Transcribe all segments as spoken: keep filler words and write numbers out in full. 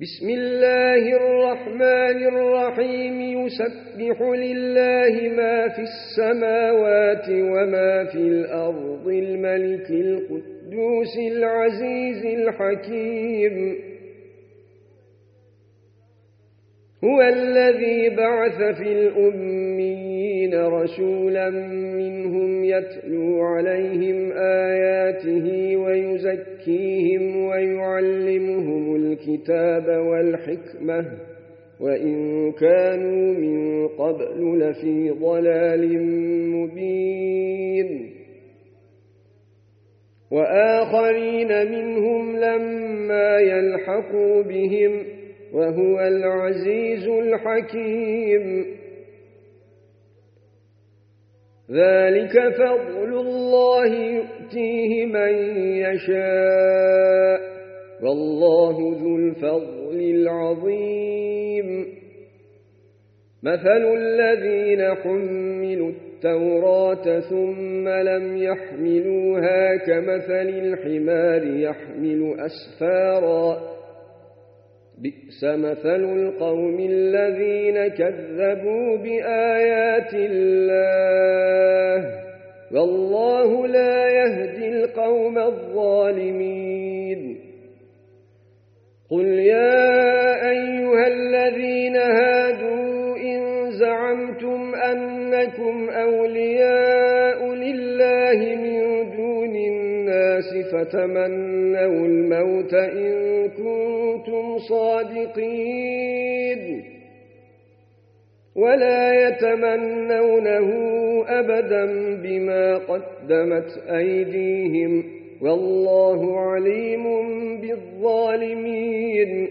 بسم الله الرحمن الرحيم يسبح لله ما في السماوات وما في الأرض الملك القدوس العزيز الحكيم هو الذي بعث في الأميين رسولا منهم يتلو عليهم آياته ويزكيهم ويعلمهم الكتاب والحكمة وإن كانوا من قبل لفي ضلال مبين وآخرين منهم لما يلحقوا بهم وهو العزيز الحكيم ذلك فضل الله يؤتيه من يشاء والله ذو الفضل العظيم مثل الذين حملوا التوراة ثم لم يحملوها كمثل الحمار يحمل أسفاراً بئس مثل القوم الذين كذبوا بآيات الله والله لا يهدي القوم الظالمين قل يا أيها الذين هادوا إن زعمتم أنكم أولياء لله من دون الناس فتمنوا الموت إن كنتم صادقين ولا يتمنونه أبدا بما قدمت أيديهم والله عليم بالظالمين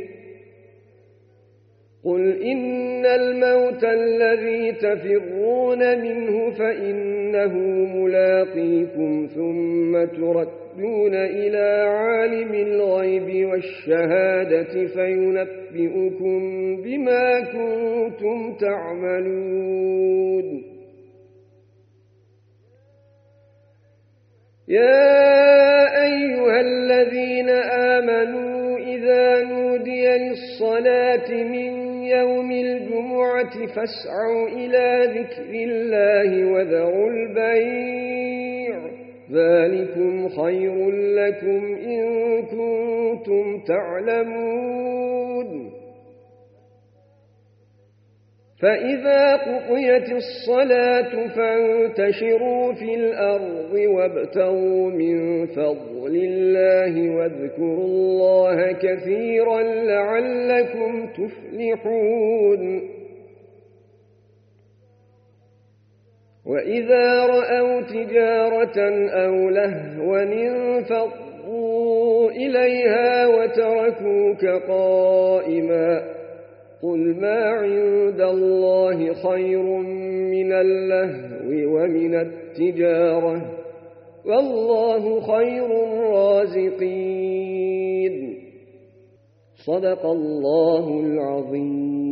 قل إن الموت الذي تفرون منه فإنه ملاقيكم ثم تردون إلى عالم الغيب والشهادة فينبئكم بما كنتم تعملون يا أيها الذين آمنوا إذا نودي للصلاة من يوم الجمعة فاسعوا إلى ذكر الله وذروا البيع ذلكم خير لكم إن كنتم تعلمون فإذا قضيت الصلاة فانتشروا في الأرض وابتغوا من فضل الله واذكروا الله كثيرا لعلكم تفلحون وإذا رأوا تجارة أو لهوا انفضوا إليها وتركوك قائما قل ما عند الله خير من اللهو ومن التجارة والله خير الرازقين صدق الله العظيم.